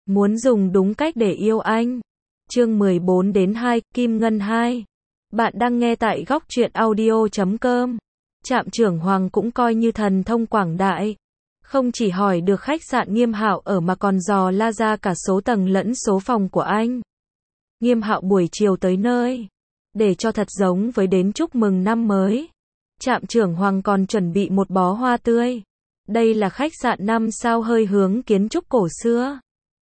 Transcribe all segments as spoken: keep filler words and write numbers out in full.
Muốn dùng đúng cách để yêu anh. Chương mười bốn đến hai, Kim Ngân hai. Bạn đang nghe tại góc truyện audio chấm com. Trạm trưởng Hoàng cũng coi như thần thông quảng đại. Không chỉ hỏi được khách sạn Nghiêm Hạo ở mà còn dò la ra cả số tầng lẫn số phòng của anh. Nghiêm Hạo buổi chiều tới nơi. Để cho thật giống với đến chúc mừng năm mới. Trạm trưởng Hoàng còn chuẩn bị một bó hoa tươi. Đây là khách sạn năm sao hơi hướng kiến trúc cổ xưa.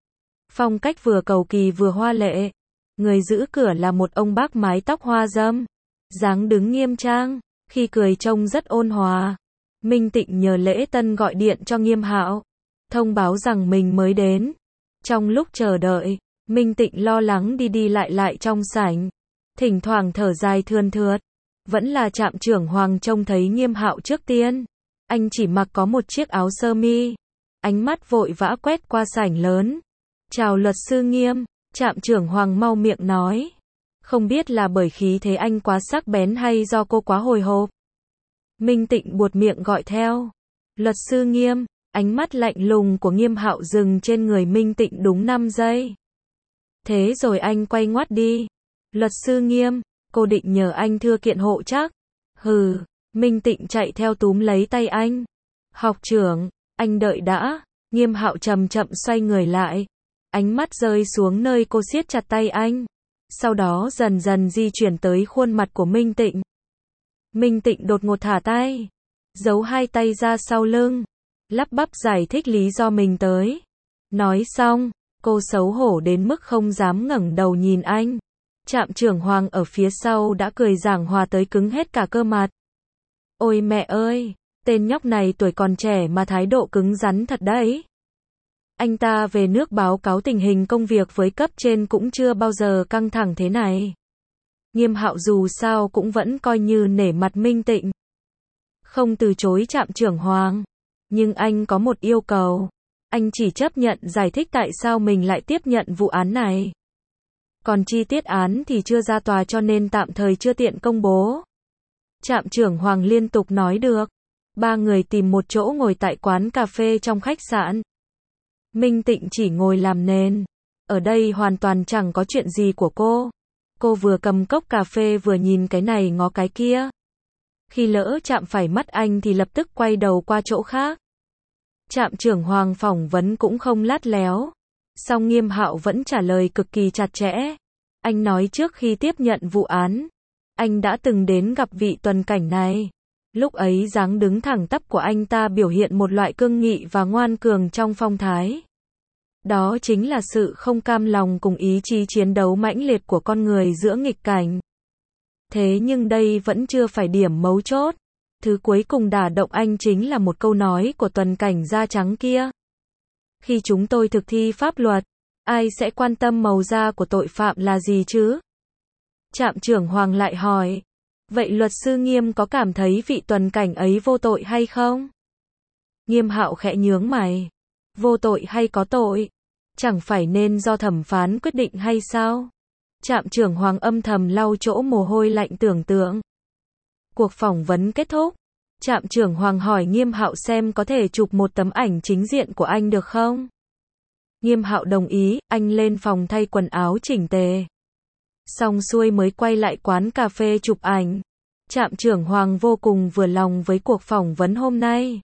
Phong cách vừa cầu kỳ vừa hoa lệ. Người giữ cửa là một ông bác mái tóc hoa râm. Dáng đứng nghiêm trang, khi cười trông rất ôn hòa. Minh Tịnh nhờ lễ tân gọi điện cho Nghiêm Hạo, thông báo rằng mình mới đến. Trong lúc chờ đợi, Minh Tịnh lo lắng đi đi lại lại trong sảnh. Thỉnh thoảng thở dài thườn thượt. Vẫn là trạm trưởng Hoàng trông thấy Nghiêm Hạo trước tiên. Anh chỉ mặc có một chiếc áo sơ mi. Ánh mắt vội vã quét qua sảnh lớn. Chào luật sư Nghiêm, trạm trưởng Hoàng mau miệng nói. Không biết là bởi khí thế anh quá sắc bén hay do cô quá hồi hộp. Minh Tịnh buột miệng gọi theo. Luật sư Nghiêm, ánh mắt lạnh lùng của Nghiêm Hạo dừng trên người Minh Tịnh đúng năm giây. Thế rồi anh quay ngoắt đi. Luật sư Nghiêm, cô định nhờ anh thưa kiện hộ chắc. Hừ, Minh Tịnh chạy theo túm lấy tay anh. Học trưởng, anh đợi đã. Nghiêm Hạo chậm chậm xoay người lại. Ánh mắt rơi xuống nơi cô siết chặt tay anh. Sau đó dần dần di chuyển tới khuôn mặt của Minh Tịnh. Minh Tịnh đột ngột thả tay. Giấu hai tay ra sau lưng. Lắp bắp giải thích lý do mình tới. Nói xong, cô xấu hổ đến mức không dám ngẩng đầu nhìn anh. Trạm trưởng Hoàng ở phía sau đã cười giảng hòa tới cứng hết cả cơ mặt. Ôi mẹ ơi, tên nhóc này tuổi còn trẻ mà thái độ cứng rắn thật đấy. Anh ta về nước báo cáo tình hình công việc với cấp trên cũng chưa bao giờ căng thẳng thế này. Nghiêm Hạo dù sao cũng vẫn coi như nể mặt Minh Tịnh. Không từ chối trạm trưởng Hoàng. Nhưng anh có một yêu cầu. Anh chỉ chấp nhận giải thích tại sao mình lại tiếp nhận vụ án này. Còn chi tiết án thì chưa ra tòa cho nên tạm thời chưa tiện công bố. Trạm trưởng Hoàng liên tục nói được. Ba người tìm một chỗ ngồi tại quán cà phê trong khách sạn. Minh Tịnh chỉ ngồi làm nền. Ở đây hoàn toàn chẳng có chuyện gì của cô. Cô vừa cầm cốc cà phê vừa nhìn cái này ngó cái kia. Khi lỡ chạm phải mắt anh thì lập tức quay đầu qua chỗ khác. Trạm trưởng Hoàng phỏng vấn cũng không lát léo. Song Nghiêm Hạo vẫn trả lời cực kỳ chặt chẽ. Anh nói trước khi tiếp nhận vụ án, anh đã từng đến gặp vị tuần cảnh này. Lúc ấy dáng đứng thẳng tắp của anh ta biểu hiện một loại cương nghị và ngoan cường trong phong thái. Đó chính là sự không cam lòng cùng ý chí chiến đấu mãnh liệt của con người giữa nghịch cảnh. Thế nhưng đây vẫn chưa phải điểm mấu chốt. Thứ cuối cùng đả động anh chính là một câu nói của tuần cảnh da trắng kia. Khi chúng tôi thực thi pháp luật, ai sẽ quan tâm màu da của tội phạm là gì chứ? Trạm trưởng Hoàng lại hỏi. Vậy luật sư Nghiêm có cảm thấy vị tuần cảnh ấy vô tội hay không? Nghiêm Hạo khẽ nhướng mày. Vô tội hay có tội? Chẳng phải nên do thẩm phán quyết định hay sao? Trạm trưởng Hoàng âm thầm lau chỗ mồ hôi lạnh tưởng tượng. Cuộc phỏng vấn kết thúc. Trạm trưởng Hoàng hỏi Nghiêm Hạo xem có thể chụp một tấm ảnh chính diện của anh được không? Nghiêm Hạo đồng ý, anh lên phòng thay quần áo chỉnh tề. Xong xuôi mới quay lại quán cà phê chụp ảnh. Trạm trưởng Hoàng vô cùng vừa lòng với cuộc phỏng vấn hôm nay.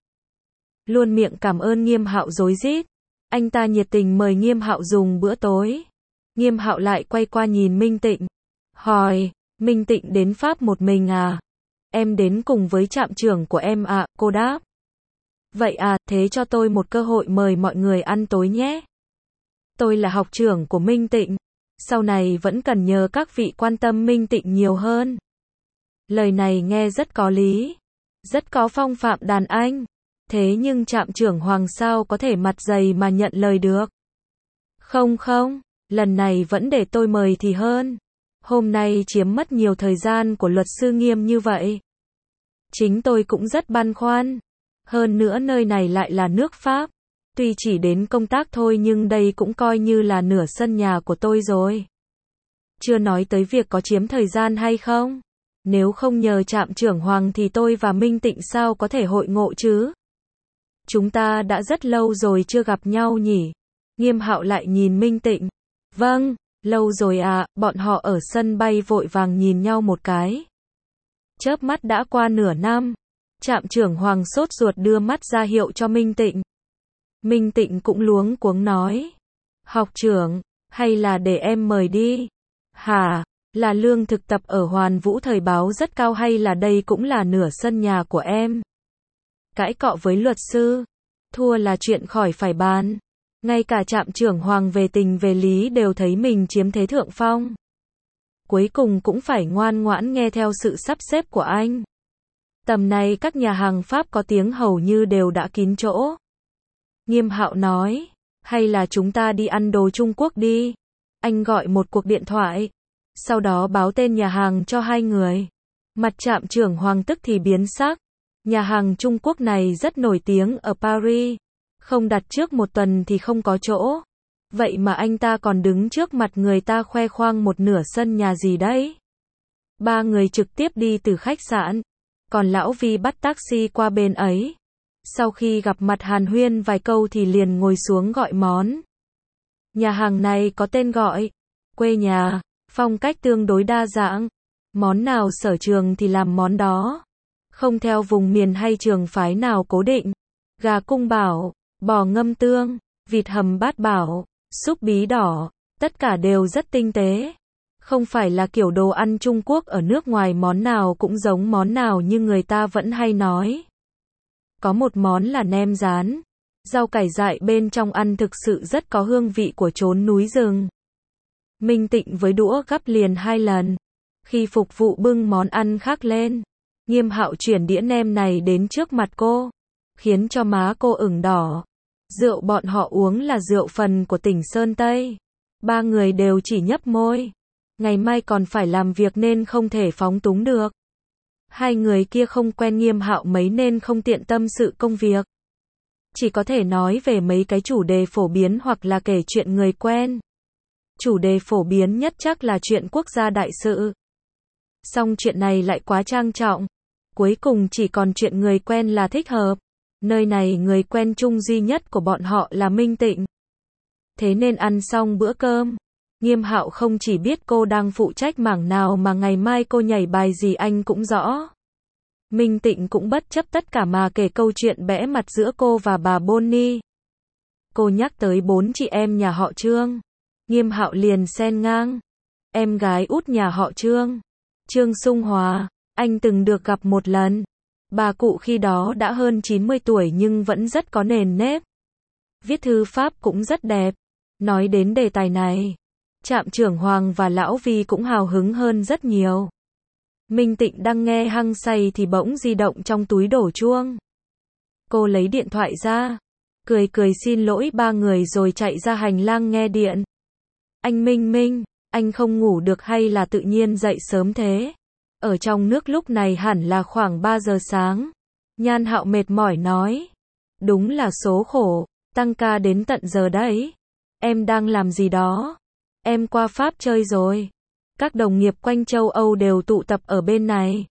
Luôn miệng cảm ơn Nghiêm Hạo rối rít. Anh ta nhiệt tình mời Nghiêm Hạo dùng bữa tối. Nghiêm Hạo lại quay qua nhìn Minh Tịnh. Hỏi, Minh Tịnh đến Pháp một mình à? Em đến cùng với trạm trưởng của em ạ, à, cô đáp. Vậy à, thế cho tôi một cơ hội mời mọi người ăn tối nhé. Tôi là học trưởng của Minh Tịnh. Sau này vẫn cần nhờ các vị quan tâm Minh Tịnh nhiều hơn. Lời này nghe rất có lý. Rất có phong phạm đàn anh. Thế nhưng trạm trưởng Hoàng sao có thể mặt dày mà nhận lời được. Không không, lần này vẫn để tôi mời thì hơn. Hôm nay chiếm mất nhiều thời gian của luật sư Nghiêm như vậy. Chính tôi cũng rất băn khoăn. Hơn nữa nơi này lại là nước Pháp. Tuy chỉ đến công tác thôi nhưng đây cũng coi như là nửa sân nhà của tôi rồi. Chưa nói tới việc có chiếm thời gian hay không. Nếu không nhờ trạm trưởng Hoàng thì tôi và Minh Tịnh sao có thể hội ngộ chứ? Chúng ta đã rất lâu rồi chưa gặp nhau nhỉ? Nghiêm Hạo lại nhìn Minh Tịnh. Vâng, lâu rồi à, bọn họ ở sân bay vội vàng nhìn nhau một cái. Chớp mắt đã qua nửa năm. Trạm trưởng Hoàng sốt ruột đưa mắt ra hiệu cho Minh Tịnh. Minh Tịnh cũng luống cuống nói. Học trưởng, hay là để em mời đi? Hả, là lương thực tập ở Hoàn Vũ Thời báo rất cao hay là đây cũng là nửa sân nhà của em? Cãi cọ với luật sư, thua là chuyện khỏi phải bàn. Ngay cả trạm trưởng Hoàng về tình về lý đều thấy mình chiếm thế thượng phong. Cuối cùng cũng phải ngoan ngoãn nghe theo sự sắp xếp của anh. Tầm này các nhà hàng Pháp có tiếng hầu như đều đã kín chỗ. Nghiêm Hạo nói, hay là chúng ta đi ăn đồ Trung Quốc đi. Anh gọi một cuộc điện thoại, sau đó báo tên nhà hàng cho hai người. Mặt trạm trưởng Hoàng tức thì biến sắc. Nhà hàng Trung Quốc này rất nổi tiếng ở Paris. Không đặt trước một tuần thì không có chỗ. Vậy mà anh ta còn đứng trước mặt người ta khoe khoang một nửa sân nhà gì đấy. Ba người trực tiếp đi từ khách sạn. Còn lão Vi bắt taxi qua bên ấy. Sau khi gặp mặt hàn huyên vài câu thì liền ngồi xuống gọi món. Nhà hàng này có tên gọi quê nhà, phong cách tương đối đa dạng. Món nào sở trường thì làm món đó. Không theo vùng miền hay trường phái nào cố định. Gà cung bảo, bò ngâm tương, vịt hầm bát bảo, súp bí đỏ, tất cả đều rất tinh tế. Không phải là kiểu đồ ăn Trung Quốc ở nước ngoài món nào cũng giống món nào như người ta vẫn hay nói. Có một món là nem rán, rau cải dại bên trong ăn thực sự rất có hương vị của chốn núi rừng. Minh Tịnh với đũa gắp liền hai lần. Khi phục vụ bưng món ăn khác lên, Nghiêm Hạo chuyển đĩa nem này đến trước mặt cô, khiến cho má cô ửng đỏ. Rượu bọn họ uống là rượu phần của tỉnh Sơn Tây. Ba người đều chỉ nhấp môi. Ngày mai còn phải làm việc nên không thể phóng túng được. Hai người kia không quen Nghiêm Hạo mấy nên không tiện tâm sự công việc. Chỉ có thể nói về mấy cái chủ đề phổ biến hoặc là kể chuyện người quen. Chủ đề phổ biến nhất chắc là chuyện quốc gia đại sự. Song chuyện này lại quá trang trọng. Cuối cùng chỉ còn chuyện người quen là thích hợp. Nơi này người quen chung duy nhất của bọn họ là Minh Tịnh. Thế nên ăn xong bữa cơm, Nghiêm Hạo không chỉ biết cô đang phụ trách mảng nào mà ngày mai cô nhảy bài gì anh cũng rõ. Minh Tịnh cũng bất chấp tất cả mà kể câu chuyện bẽ mặt giữa cô và bà Bonnie. Cô nhắc tới bốn chị em nhà họ Trương. Nghiêm Hạo liền xen ngang. Em gái út nhà họ Trương, Trương Sung Hòa, anh từng được gặp một lần. Bà cụ khi đó đã hơn chín mươi tuổi nhưng vẫn rất có nền nếp. Viết thư pháp cũng rất đẹp. Nói đến đề tài này, trạm trưởng Hoàng và lão Vi cũng hào hứng hơn rất nhiều. Minh Tịnh đang nghe hăng say thì bỗng di động trong túi đổ chuông. Cô lấy điện thoại ra, cười cười xin lỗi ba người rồi chạy ra hành lang nghe điện. Anh Minh Minh, anh không ngủ được hay là tự nhiên dậy sớm thế? Ở trong nước lúc này hẳn là khoảng ba giờ sáng. Nhan Hạo mệt mỏi nói. Đúng là số khổ, tăng ca đến tận giờ đấy. Em đang làm gì đó? Em qua Pháp chơi rồi. Các đồng nghiệp quanh châu Âu đều tụ tập ở bên này.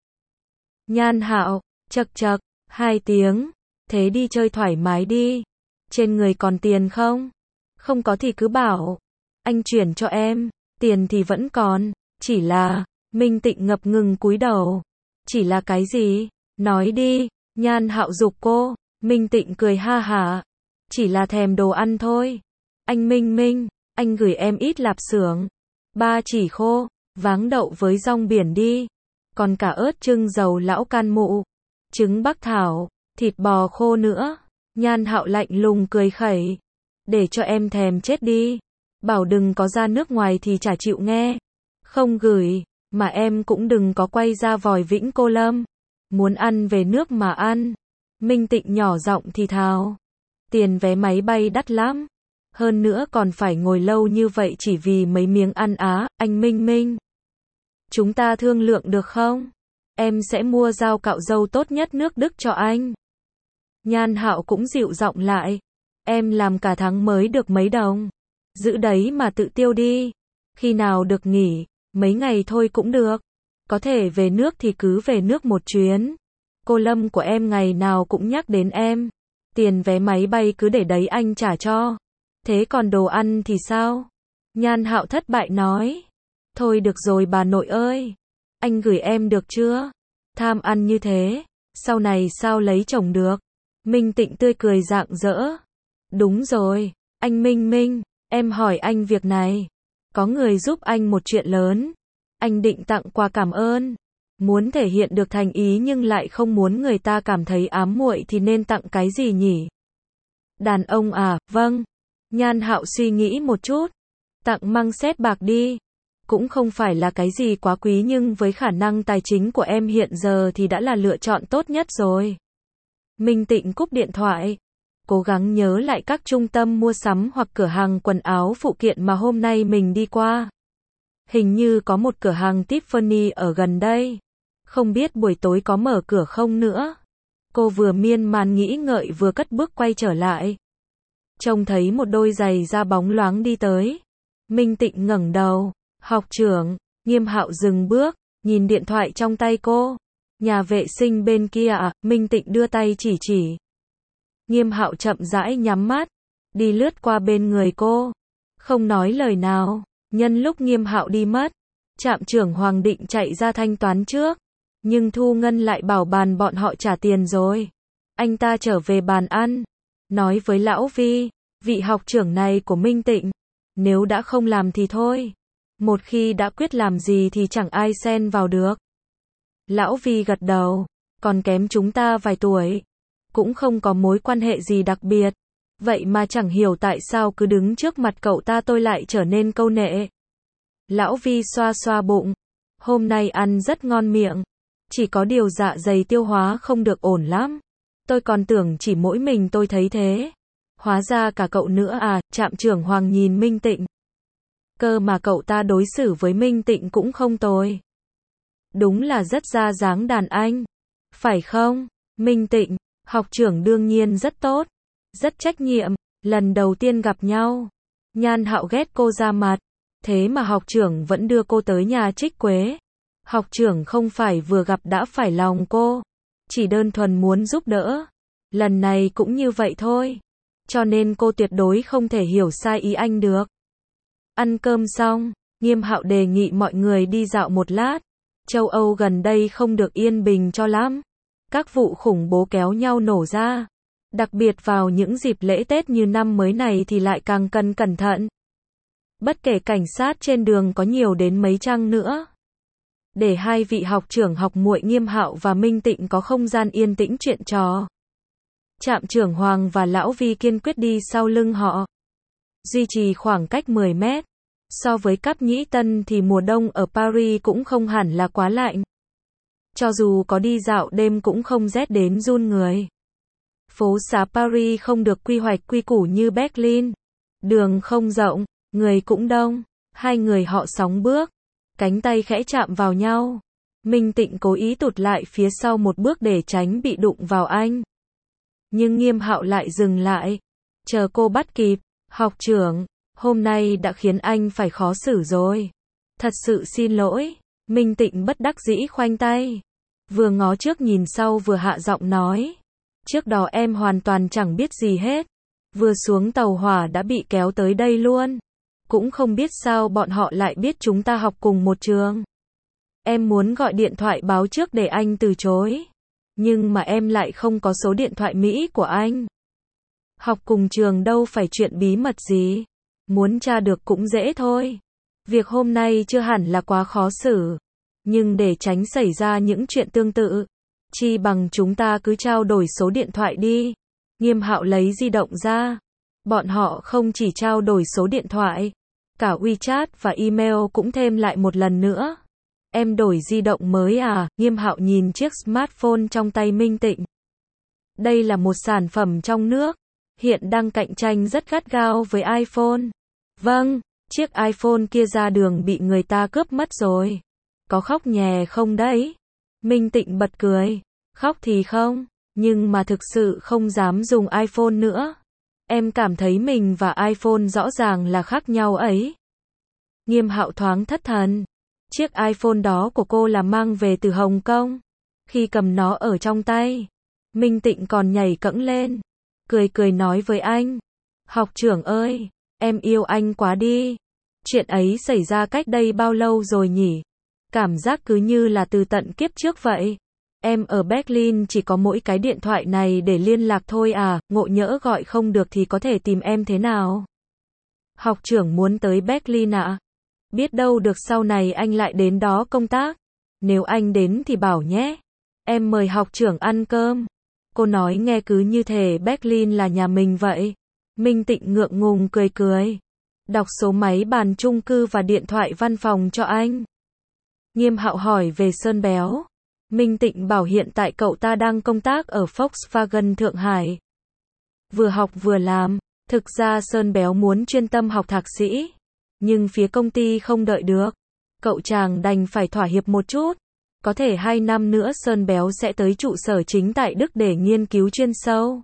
Nhan Hạo, chậc chậc, hai tiếng. Thế đi chơi thoải mái đi. Trên người còn tiền không? Không có thì cứ bảo. Anh chuyển cho em. Tiền thì vẫn còn. Chỉ là... Minh Tịnh ngập ngừng cúi đầu. Chỉ là cái gì? Nói đi. Nhan Hạo giục cô. Minh Tịnh cười ha hả. Chỉ là thèm đồ ăn thôi. Anh Minh Minh, anh gửi em ít lạp xưởng. Ba chỉ khô, váng đậu với rong biển đi. Còn cả ớt trưng dầu lão can mụ. Trứng bắc thảo, thịt bò khô nữa. Nhan Hạo lạnh lùng cười khẩy. Để cho em thèm chết đi. Bảo đừng có ra nước ngoài thì chả chịu nghe. Không gửi. Mà em cũng đừng có quay ra vòi Vĩnh Cô Lâm. Muốn ăn về nước mà ăn. Minh Tịnh nhỏ giọng thì thào. Tiền vé máy bay đắt lắm. Hơn nữa còn phải ngồi lâu như vậy chỉ vì mấy miếng ăn á, anh Minh Minh. Chúng ta thương lượng được không? Em sẽ mua dao cạo râu tốt nhất nước Đức cho anh. Nhan Hạo cũng dịu giọng lại. Em làm cả tháng mới được mấy đồng. Giữ đấy mà tự tiêu đi. Khi nào được nghỉ, mấy ngày thôi cũng được. Có thể về nước thì cứ về nước một chuyến. Cô Lâm của em ngày nào cũng nhắc đến em. Tiền vé máy bay cứ để đấy anh trả cho. Thế còn đồ ăn thì sao? Nhan Hạo thất bại nói. Thôi được rồi bà nội ơi. Anh gửi em được chưa? Tham ăn như thế, sau này sao lấy chồng được? Minh Tịnh tươi cười rạng rỡ. Đúng rồi, anh Minh Minh, em hỏi anh việc này. Có người giúp anh một chuyện lớn. Anh định tặng quà cảm ơn. Muốn thể hiện được thành ý nhưng lại không muốn người ta cảm thấy ám muội thì nên tặng cái gì nhỉ? Đàn ông à, vâng. Nhan Hạo suy nghĩ một chút. Tặng măng sét bạc đi. Cũng không phải là cái gì quá quý nhưng với khả năng tài chính của em hiện giờ thì đã là lựa chọn tốt nhất rồi. Minh Tịnh cúp điện thoại. Cố gắng nhớ lại các trung tâm mua sắm hoặc cửa hàng quần áo phụ kiện mà hôm nay mình đi qua. Hình như có một cửa hàng Tiffany ở gần đây. Không biết buổi tối có mở cửa không nữa. Cô vừa miên man nghĩ ngợi vừa cất bước quay trở lại. Trông thấy một đôi giày da bóng loáng đi tới. Minh Tịnh ngẩng đầu. Học trưởng. Nghiêm Hạo dừng bước, nhìn điện thoại trong tay cô. Nhà vệ sinh bên kia à? Minh Tịnh đưa tay chỉ chỉ. Nghiêm Hạo chậm rãi nhắm mắt, đi lướt qua bên người cô, không nói lời nào. Nhân lúc Nghiêm Hạo đi mất, trạm trưởng Hoàng định chạy ra thanh toán trước, nhưng Thu Ngân lại bảo bàn bọn họ trả tiền rồi. Anh ta trở về bàn ăn, nói với Lão Vi, vị học trưởng này của Minh Tịnh, nếu đã không làm thì thôi. Một khi đã quyết làm gì thì chẳng ai xen vào được. Lão Vi gật đầu, còn kém chúng ta vài tuổi. Cũng không có mối quan hệ gì đặc biệt. Vậy mà chẳng hiểu tại sao cứ đứng trước mặt cậu ta tôi lại trở nên câu nệ. Lão Vi xoa xoa bụng. Hôm nay ăn rất ngon miệng. Chỉ có điều dạ dày tiêu hóa không được ổn lắm. Tôi còn tưởng chỉ mỗi mình tôi thấy thế. Hóa ra cả cậu nữa à, trạm trưởng Hoàng nhìn Minh Tịnh. Cơ mà cậu ta đối xử với Minh Tịnh cũng không tồi. Đúng là rất ra dáng đàn anh. Phải không, Minh Tịnh? Học trưởng đương nhiên rất tốt, rất trách nhiệm, lần đầu tiên gặp nhau. Nhan Hạo ghét cô ra mặt, thế mà học trưởng vẫn đưa cô tới nhà Trích Quế. Học trưởng không phải vừa gặp đã phải lòng cô, chỉ đơn thuần muốn giúp đỡ. Lần này cũng như vậy thôi, cho nên cô tuyệt đối không thể hiểu sai ý anh được. Ăn cơm xong, Nghiêm Hạo đề nghị mọi người đi dạo một lát. Châu Âu gần đây không được yên bình cho lắm. Các vụ khủng bố kéo nhau nổ ra. Đặc biệt vào những dịp lễ Tết như năm mới này thì lại càng cần cẩn thận. Bất kể cảnh sát trên đường có nhiều đến mấy chăng nữa. Để hai vị học trưởng học muội Nghiêm Hạo và Minh Tịnh có không gian yên tĩnh chuyện trò. Trạm trưởng Hoàng và Lão Vi kiên quyết đi sau lưng họ. Duy trì khoảng cách mười mét. So với Cáp Nhĩ Tân thì mùa đông ở Paris cũng không hẳn là quá lạnh. Cho dù có đi dạo đêm cũng không rét đến run người. Phố xá Paris không được quy hoạch quy củ như Berlin. Đường không rộng, người cũng đông. Hai người họ sóng bước, cánh tay khẽ chạm vào nhau. Minh Tịnh cố ý tụt lại phía sau một bước để tránh bị đụng vào anh. Nhưng Nghiêm Hạo lại dừng lại. Chờ cô bắt kịp. Học trưởng, hôm nay đã khiến anh phải khó xử rồi. Thật sự xin lỗi. Minh Tịnh bất đắc dĩ khoanh tay. Vừa ngó trước nhìn sau vừa hạ giọng nói. Trước đó em hoàn toàn chẳng biết gì hết. Vừa xuống tàu hỏa đã bị kéo tới đây luôn. Cũng không biết sao bọn họ lại biết chúng ta học cùng một trường. Em muốn gọi điện thoại báo trước để anh từ chối. Nhưng mà em lại không có số điện thoại Mỹ của anh. Học cùng trường đâu phải chuyện bí mật gì. Muốn tra được cũng dễ thôi. Việc hôm nay chưa hẳn là quá khó xử. Nhưng để tránh xảy ra những chuyện tương tự, chi bằng chúng ta cứ trao đổi số điện thoại đi. Nghiêm Hạo lấy di động ra. Bọn họ không chỉ trao đổi số điện thoại, cả WeChat và email cũng thêm lại một lần nữa. Em đổi di động mới à? Nghiêm Hạo nhìn chiếc smartphone trong tay Minh Tịnh. Đây là một sản phẩm trong nước, hiện đang cạnh tranh rất gắt gao với iPhone. Vâng, chiếc iPhone kia ra đường bị người ta cướp mất rồi. Có khóc nhè không đấy? Minh Tịnh bật cười. Khóc thì không, nhưng mà thực sự không dám dùng iPhone nữa. Em cảm thấy mình và iPhone rõ ràng là khác nhau ấy. Nghiêm Hạo thoáng thất thần. Chiếc iPhone đó của cô là mang về từ Hồng Kông. Khi cầm nó ở trong tay, Minh Tịnh còn nhảy cẫng lên. Cười cười nói với anh. Học trưởng ơi, Em yêu anh quá đi. Chuyện ấy xảy ra cách đây bao lâu rồi nhỉ? Cảm giác cứ như là từ tận kiếp trước vậy. Em ở Berlin chỉ có mỗi cái điện thoại này để liên lạc thôi à, ngộ nhỡ gọi không được thì có thể tìm em thế nào? Học trưởng muốn tới Berlin ạ? À? Biết đâu được sau này anh lại đến đó công tác. Nếu anh đến thì bảo nhé. Em mời học trưởng ăn cơm. Cô nói nghe cứ như thể Berlin là nhà mình vậy. Minh Tịnh ngượng ngùng cười cười. Đọc số máy bàn chung cư và điện thoại văn phòng cho anh. Nghiêm Hạo hỏi về Sơn Béo. Minh Tịnh bảo hiện tại cậu ta đang công tác ở Volkswagen Thượng Hải. Vừa học vừa làm. Thực ra Sơn Béo muốn chuyên tâm học thạc sĩ. Nhưng phía công ty không đợi được. Cậu chàng đành phải thỏa hiệp một chút. Có thể hai năm nữa Sơn Béo sẽ tới trụ sở chính tại Đức để nghiên cứu chuyên sâu.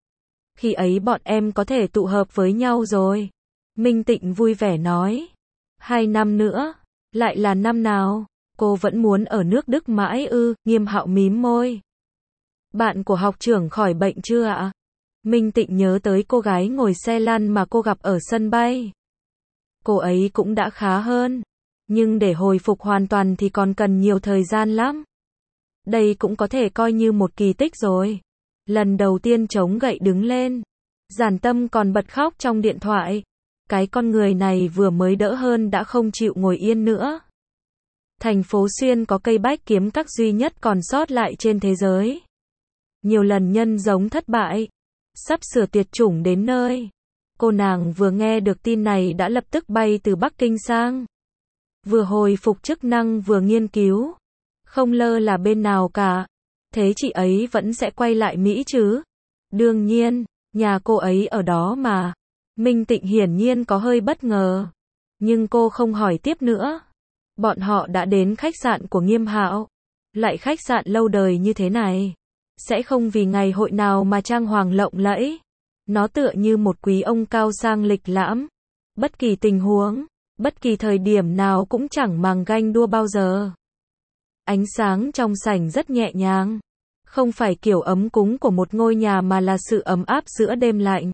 Khi ấy bọn em có thể tụ hợp với nhau rồi. Minh Tịnh vui vẻ nói. Hai năm nữa? Lại là năm nào? Cô vẫn muốn ở nước Đức mãi ư? Nghiêm Hạo mím môi. Bạn của học trưởng khỏi bệnh chưa ạ? Minh Tịnh nhớ tới cô gái ngồi xe lăn mà cô gặp ở sân bay. Cô ấy cũng đã khá hơn. Nhưng để hồi phục hoàn toàn thì còn cần nhiều thời gian lắm. Đây cũng có thể coi như một kỳ tích rồi. Lần đầu tiên chống gậy đứng lên. Giản Tâm còn bật khóc trong điện thoại. Cái con người này vừa mới đỡ hơn đã không chịu ngồi yên nữa. Thành phố Xuyên có cây bách kiếm các duy nhất còn sót lại trên thế giới. Nhiều lần nhân giống thất bại. Sắp sửa tuyệt chủng đến nơi. Cô nàng vừa nghe được tin này đã lập tức bay từ Bắc Kinh sang. Vừa hồi phục chức năng vừa nghiên cứu. Không lơ là bên nào cả. Thế chị ấy vẫn sẽ quay lại Mỹ chứ? Đương nhiên, nhà cô ấy ở đó mà. Minh Tịnh hiển nhiên có hơi bất ngờ. Nhưng cô không hỏi tiếp nữa. Bọn họ đã đến khách sạn của Nghiêm Hạo. Lại khách sạn lâu đời như thế này. Sẽ không vì ngày hội nào mà trang hoàng lộng lẫy. Nó tựa như một quý ông cao sang lịch lãm. Bất kỳ tình huống, bất kỳ thời điểm nào cũng chẳng màng ganh đua bao giờ. Ánh sáng trong sảnh rất nhẹ nhàng. Không phải kiểu ấm cúng của một ngôi nhà mà là sự ấm áp giữa đêm lạnh.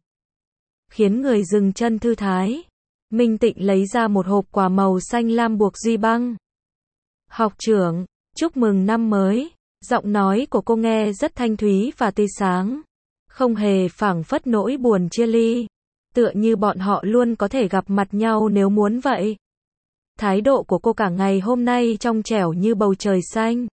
Khiến người dừng chân thư thái. Minh Tịnh lấy ra một hộp quà màu xanh lam buộc duy băng. Học trưởng, chúc mừng năm mới. Giọng nói của cô nghe rất thanh thúy và tươi sáng. Không hề phảng phất nỗi buồn chia ly. Tựa như bọn họ luôn có thể gặp mặt nhau nếu muốn vậy. Thái độ của cô cả ngày hôm nay trong trẻo như bầu trời xanh.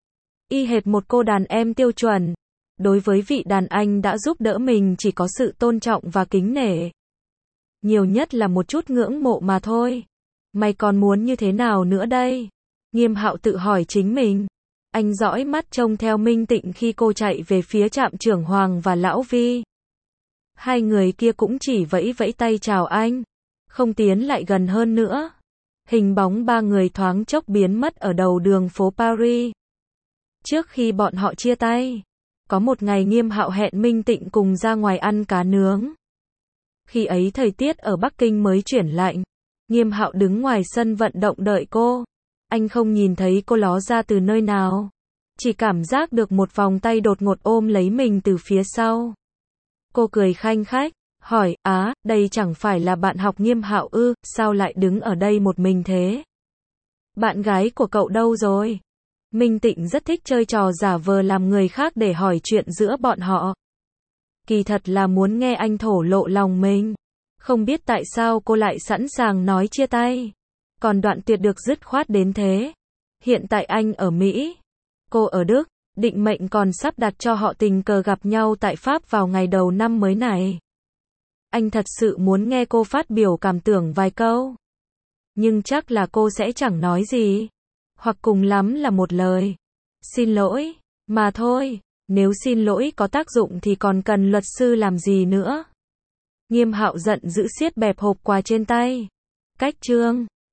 Y hệt một cô đàn em tiêu chuẩn. Đối với vị đàn anh đã giúp đỡ mình chỉ có sự tôn trọng và kính nể. Nhiều nhất là một chút ngưỡng mộ mà thôi. Mày còn muốn như thế nào nữa đây? Nghiêm Hạo tự hỏi chính mình. Anh dõi mắt trông theo Minh Tịnh khi cô chạy về phía trạm trưởng Hoàng và Lão Vi. Hai người kia cũng chỉ vẫy vẫy tay chào anh. Không tiến lại gần hơn nữa. Hình bóng ba người thoáng chốc biến mất ở đầu đường phố Paris. Trước khi bọn họ chia tay, có một ngày Nghiêm Hạo hẹn Minh Tịnh cùng ra ngoài ăn cá nướng. Khi ấy thời tiết ở Bắc Kinh mới chuyển lạnh. Nghiêm Hạo đứng ngoài sân vận động đợi cô. Anh không nhìn thấy cô ló ra từ nơi nào. Chỉ cảm giác được một vòng tay đột ngột ôm lấy mình từ phía sau. Cô cười khanh khách, hỏi, á, đây chẳng phải là bạn học Nghiêm Hạo ư, sao lại đứng ở đây một mình thế? Bạn gái của cậu đâu rồi? Minh Tịnh rất thích chơi trò giả vờ làm người khác để hỏi chuyện giữa bọn họ. Kỳ thật là muốn nghe anh thổ lộ lòng mình. Không biết tại sao cô lại sẵn sàng nói chia tay. Còn đoạn tuyệt được dứt khoát đến thế. Hiện tại anh ở Mỹ. Cô ở Đức. Định mệnh còn sắp đặt cho họ tình cờ gặp nhau tại Pháp vào ngày đầu năm mới này. Anh thật sự muốn nghe cô phát biểu cảm tưởng vài câu. Nhưng chắc là cô sẽ chẳng nói gì. Hoặc cùng lắm là một lời. Xin lỗi. Mà thôi. Nếu xin lỗi có tác dụng thì còn cần luật sư làm gì nữa. Nghiêm Hạo giận dữ siết bẹp hộp quà trên tay. Cách chương